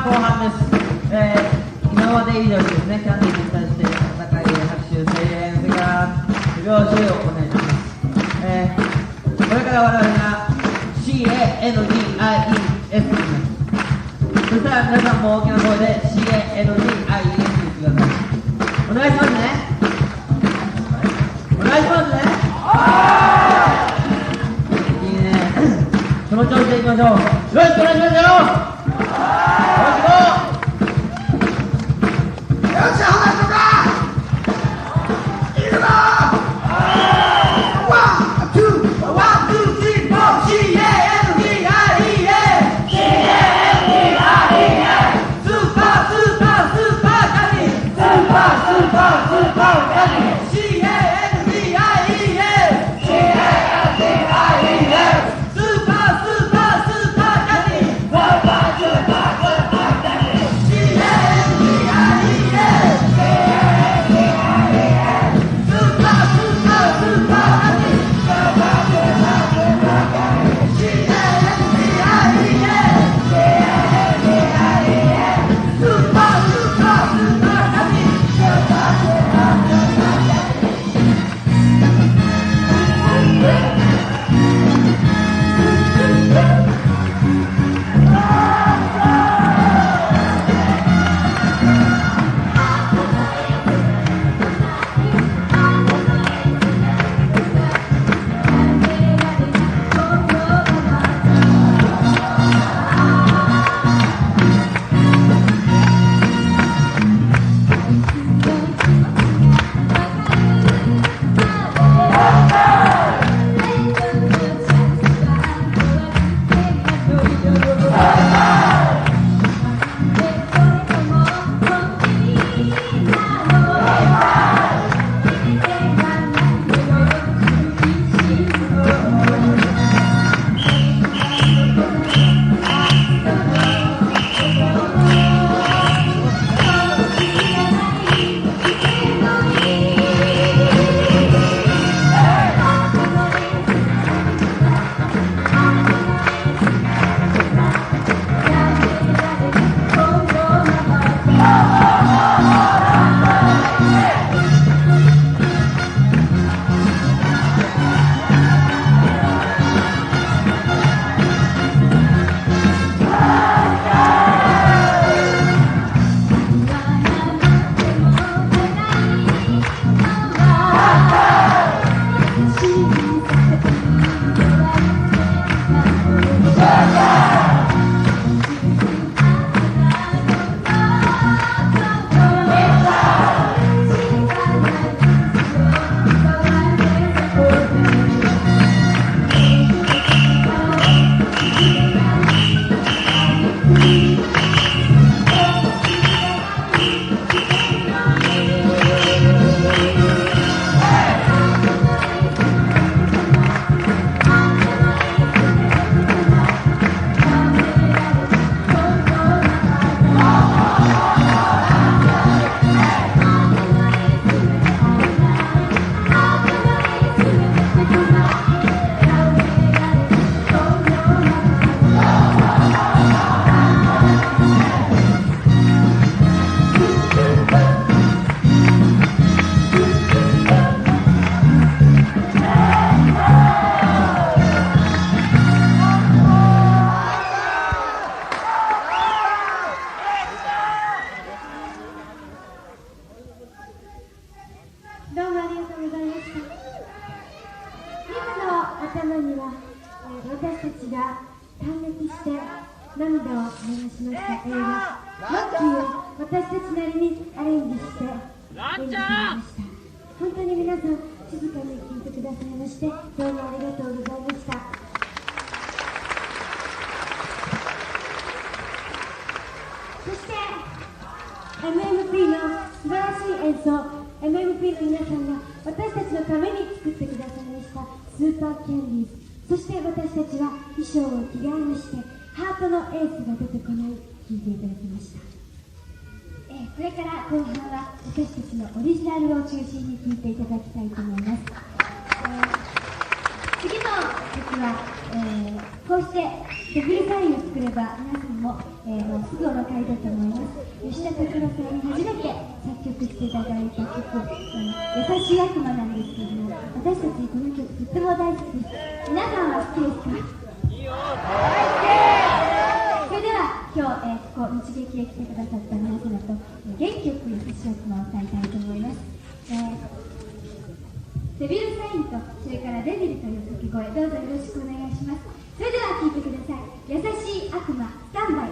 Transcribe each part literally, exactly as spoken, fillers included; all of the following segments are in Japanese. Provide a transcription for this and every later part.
後半です。えー、今まで以上にですね、キャンディーに対して戦い、拍手、声援、それから手拍子をお願いします。えー、これから我々が シーエーエヌディーアイイーエス と言います。そしたら皆さんも大きな声で シーエーエヌディーアイイーエス と言ってください。お願いしますね。お願いしますね。いいね。その調子でいきましょう。よろしくお願いしますよ。よろしく。 どうもありがとうございました。今の頭には、えー、私たちが感激して涙を流しました映画「ロッキー」を私たちなりにアレンジして演じてみました。本当に皆さん静かに聴いてくださいまして、どうもありがとうございました。そして エムエムピー の素晴らしい演奏、エムエムピー の皆さんが私たちのために作ってくださいましたスーパーキャンディーズ、そして私たちは衣装を着替えましてハートのエースが出てこない聴いていただきました。えー、これから後半は私たちのオリジナルを中心に聴いていただきたいと思います。えー、次の曲は、えーこうしてデビルサインを作れば皆さんも、えー、もうすぐお分かりだと思います。吉田拓郎さんに初めて作曲していただいた曲「優しい悪魔」なんですけれども、私たちこの曲とっても大好きです。皆さんは好きですか？いいよ、それでは今日、えー、ここ日劇へ来てくださった皆様と、えー、元気よく優しい悪魔を歌いたいと思います。えー、デビルサインとそれからデビルという掛け声、どうぞよろしくお願いします。それでは聴いてください。優しい悪魔、スタンバイ。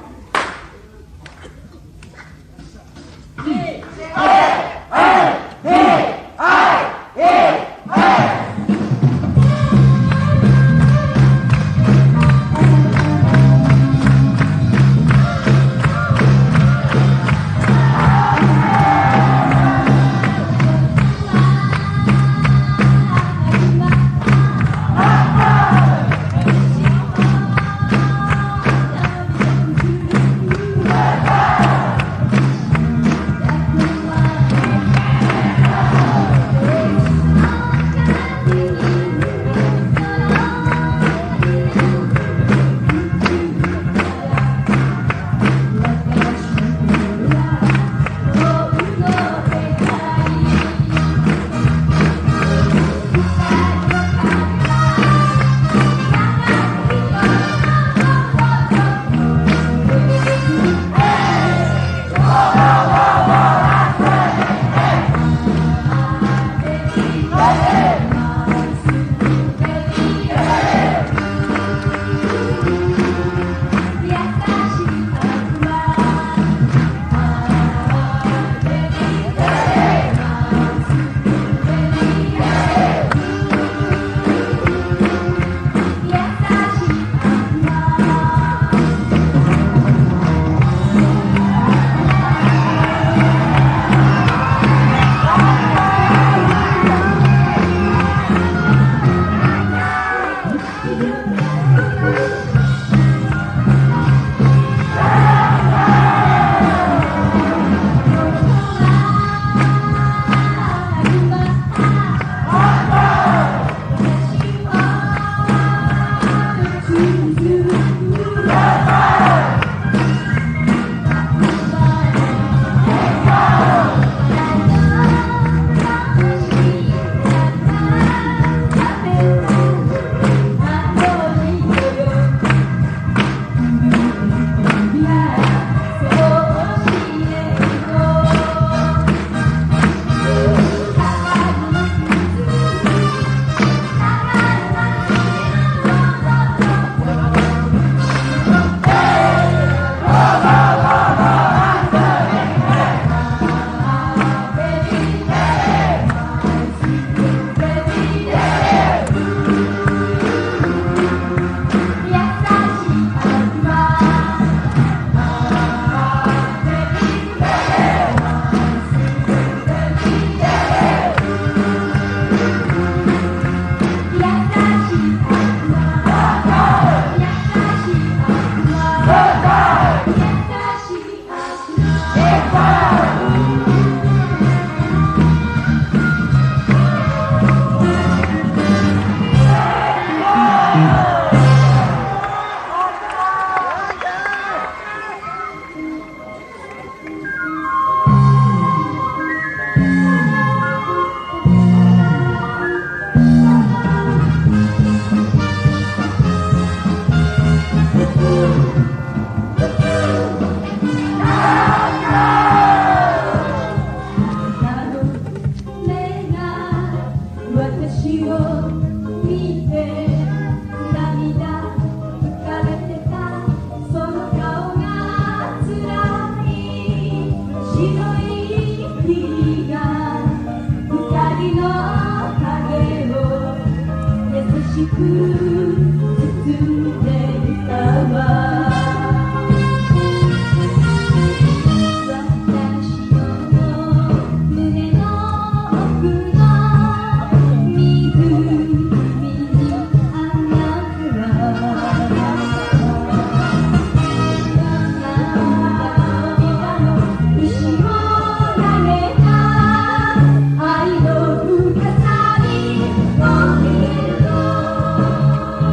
愛の深さに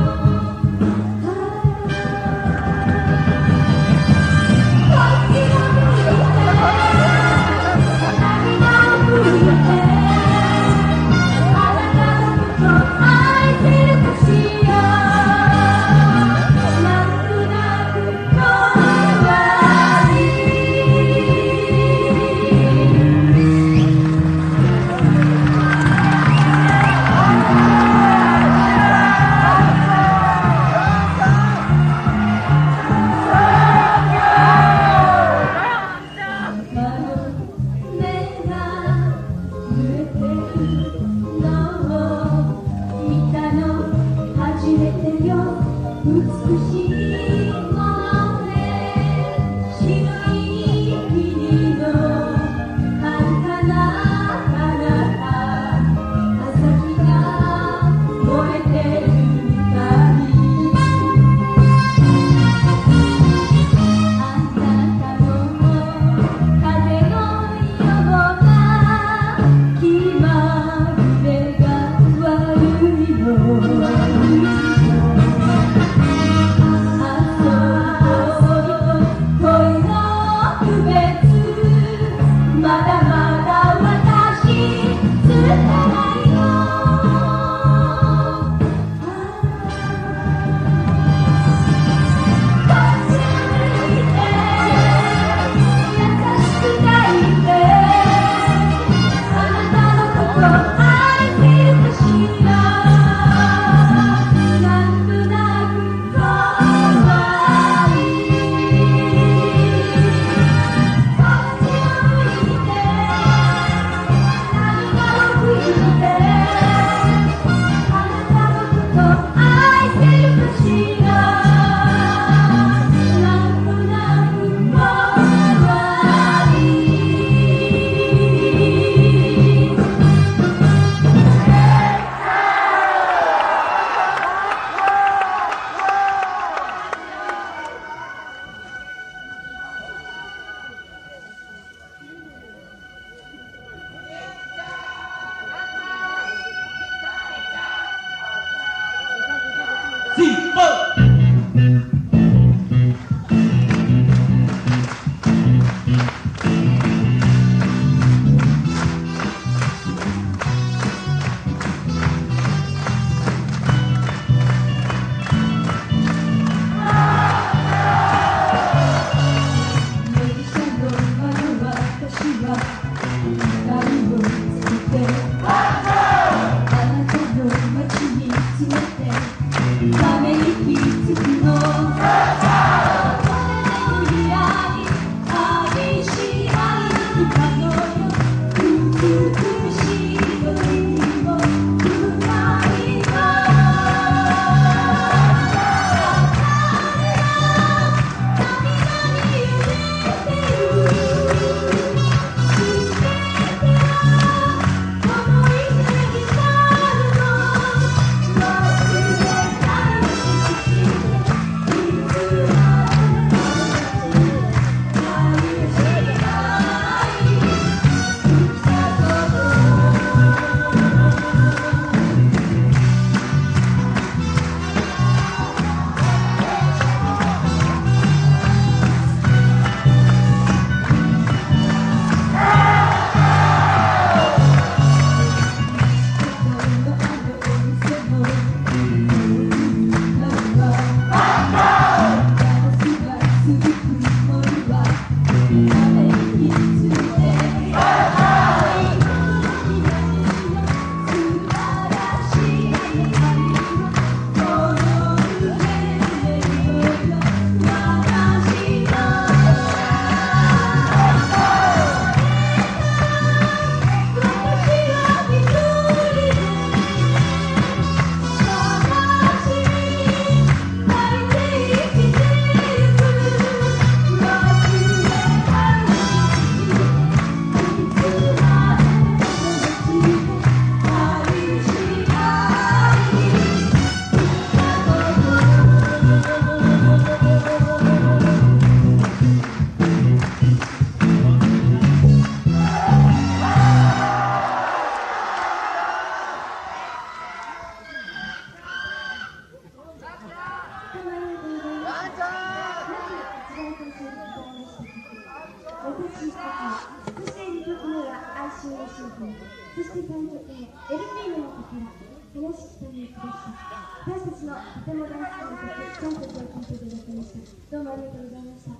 私たち、そしてにきょくめは哀愁のシーズン、そしてさんきょくめ、エルピーノの曲から林北の曲でした。私たちのとても大好きな曲、ちゃんと聴いていただきました。どうもありがとうございました。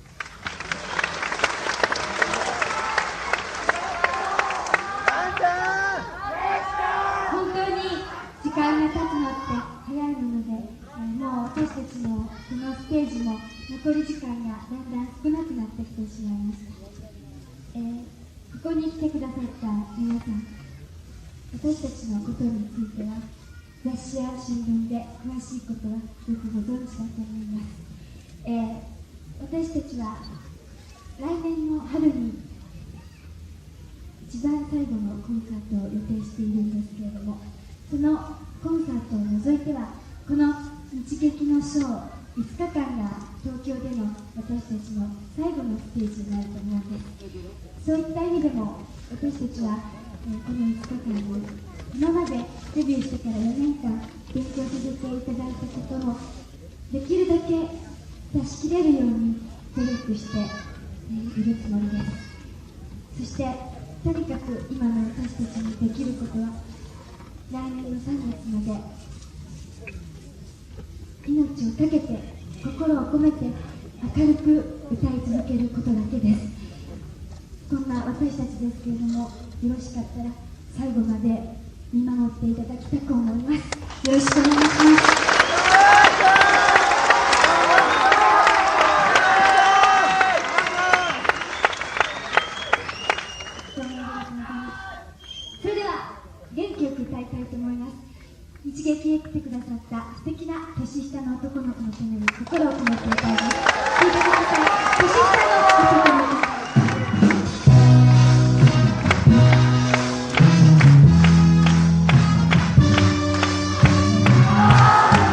本当に時間が経つのって早いもので、えーもう私たちのこのステージも残り時間がだんだん少なくなってきてしまいました。えーここに来てくださった皆さん、私たちのことについては雑誌や新聞で詳しいことはよくご存知だと思います。えー私たちは来年の春に一番最後のコンサートを予定しているんですけれども、そのコンサートを除いてはこの日劇のショーいつかかんが東京での私たちの最後のステージになると思うんです。そういった意味でも私たちは、えーこのいつかかんに今までデビューしてからよねんかん勉強させていただいたこともできるだけ出し切れるように努力して、えーいるつもりです。そしてとにかく今の私たちにできることは来年のさんがつまで命を懸けて心を込めて明るく歌い続けることだけです。こんな私たちですけれども、よろしかったら最後まで見守っていただきたく思います。よろしくお願いします。それでは元気よく歌いたいと思います。日劇へ来てくださった素敵な年下の男の子のために心を込めて歌います。聴いてください。年下の男の子。 「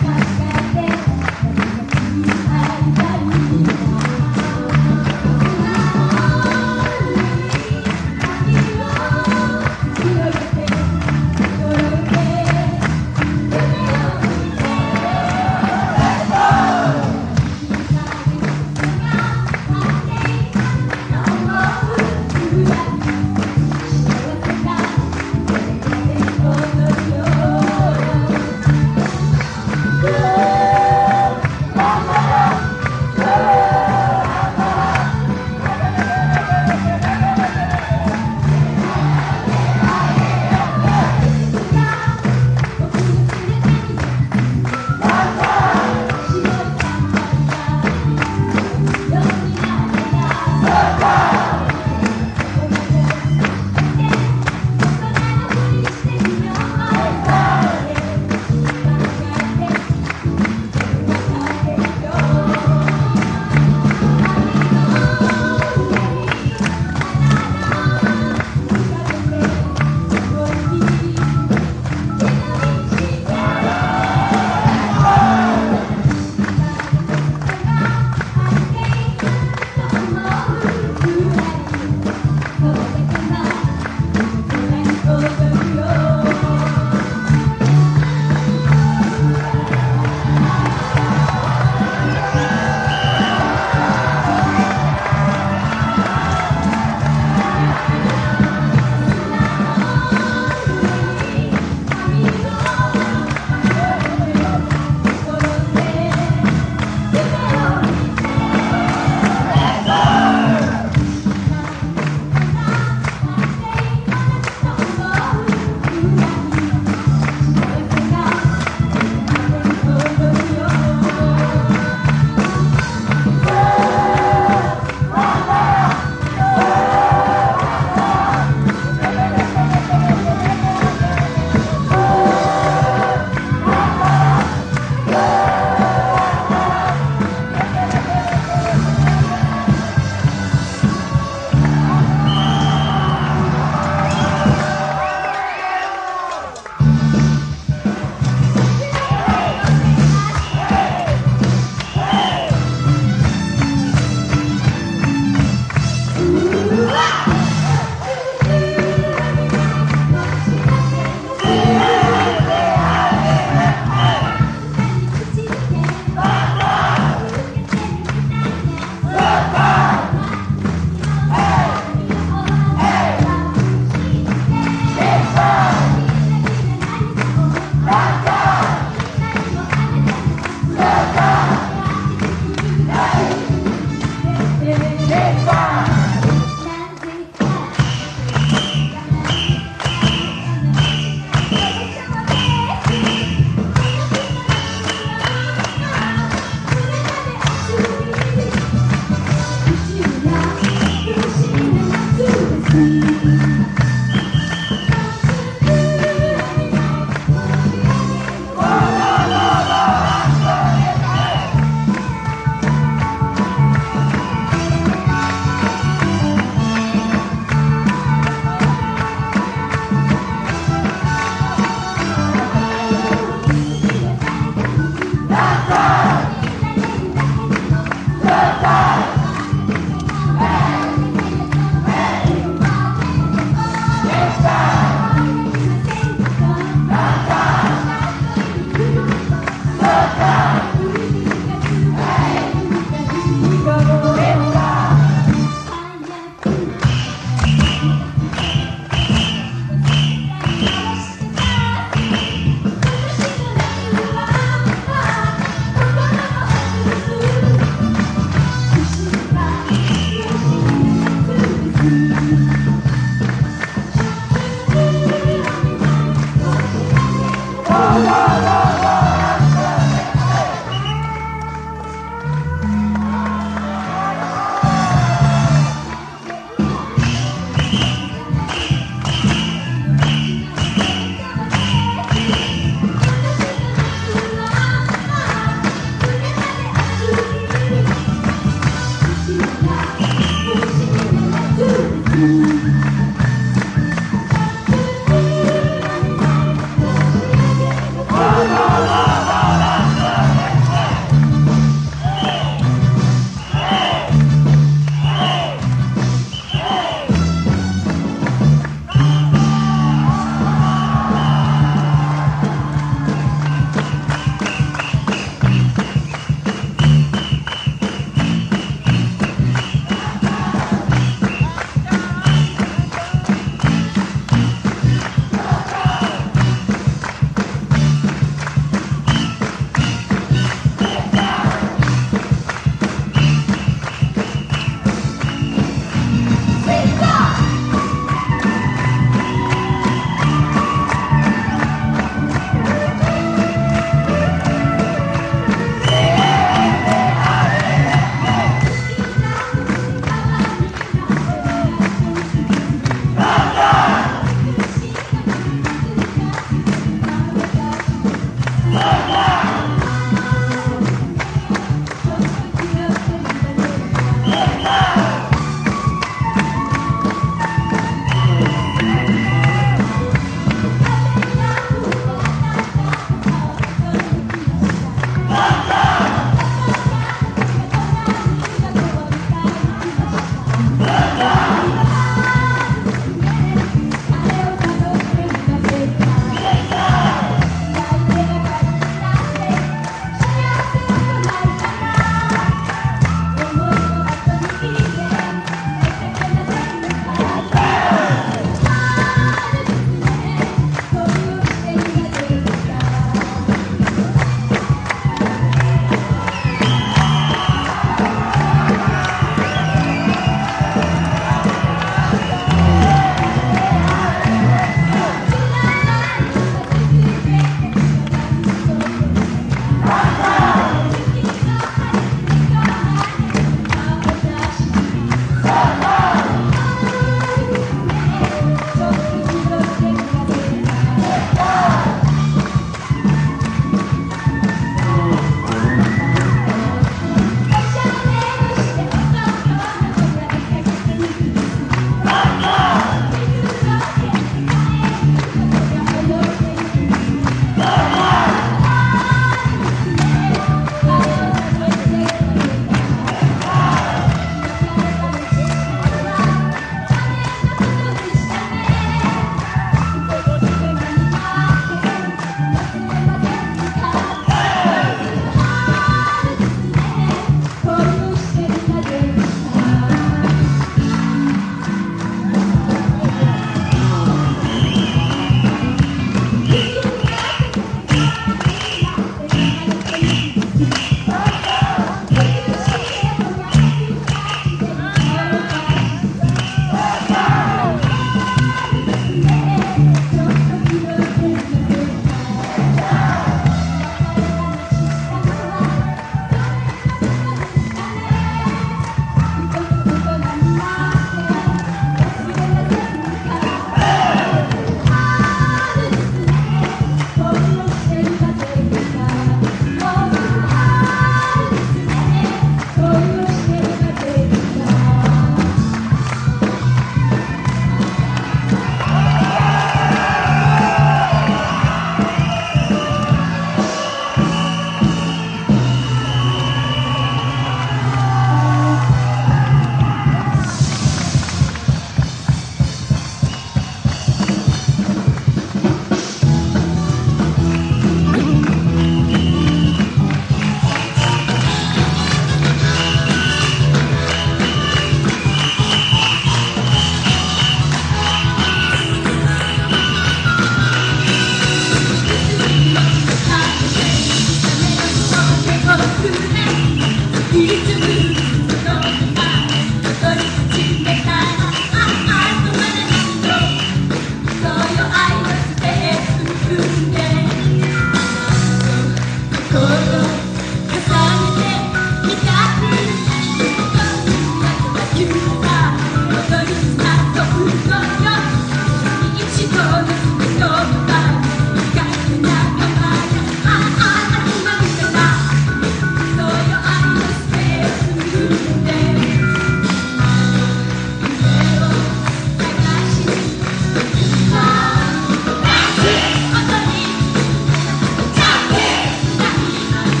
「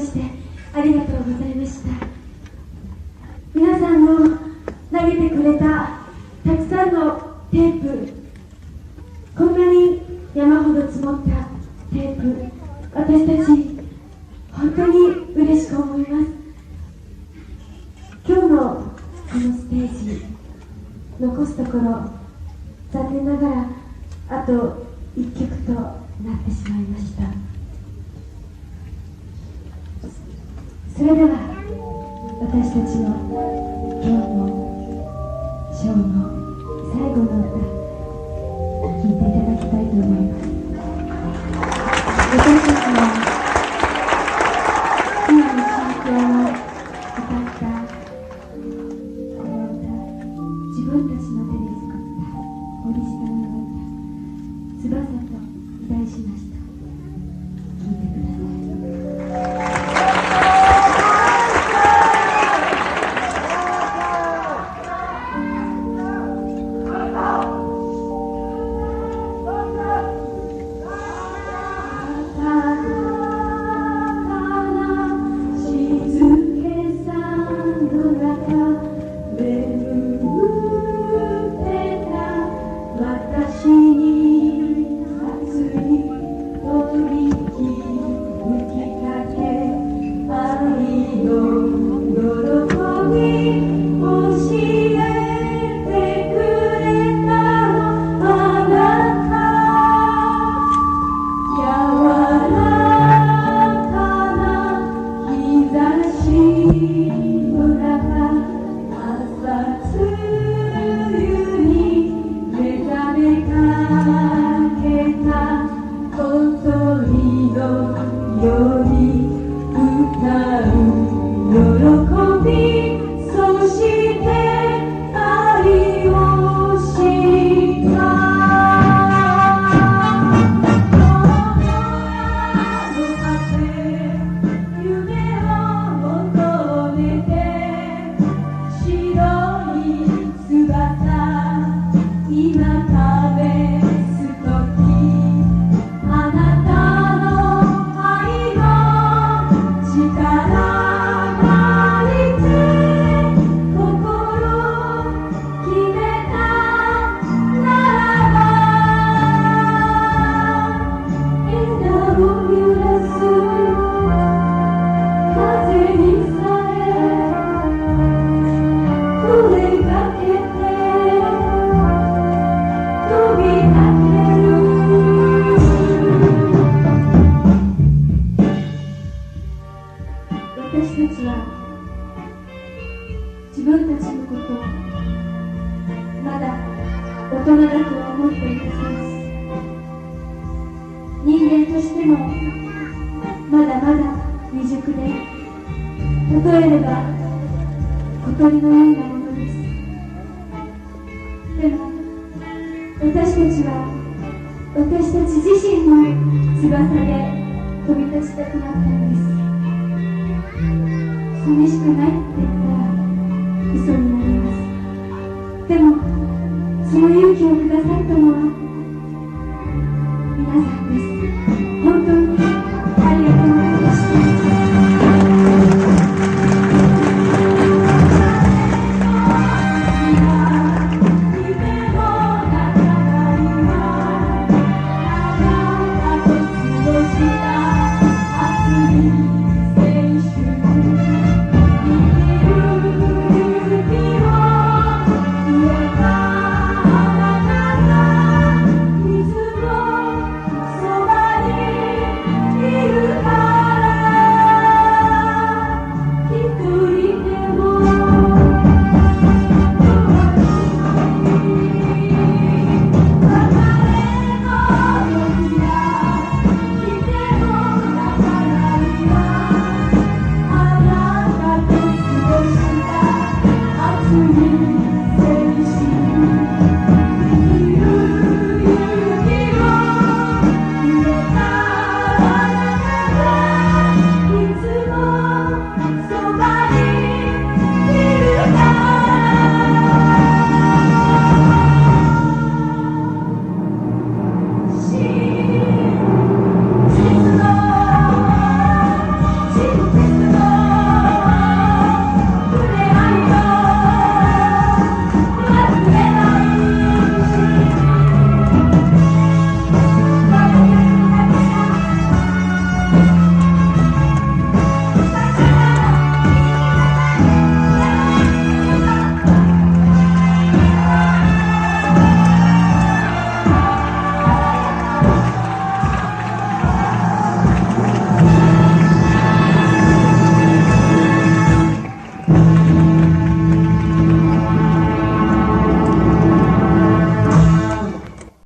してありがとうございました。皆さんの投げてくれたたくさんのテープ、こんなに山ほど積もったテープ、私たち本当に嬉しく思います。今日のこのステージ、残すところ残念ながらあといっきょくとなってしまいました。それでは私たちの今日のショーの最後の歌、聴いていただきたいと思います。私たちは今の心境を歌ったこの歌、自分たちの手で作ったオリジナルの歌、翼と題しました。聴いてください。私たちは自分たちのことをまだ大人だとは思っていませんし、人間としてもまだまだ未熟で、例えれば小鳥のようなものです。でも私たちは私たち自身の翼で飛び立ちたくなったんです。寂しくないって言ったら嘘になります。でもその勇気をくださったのは皆さんです。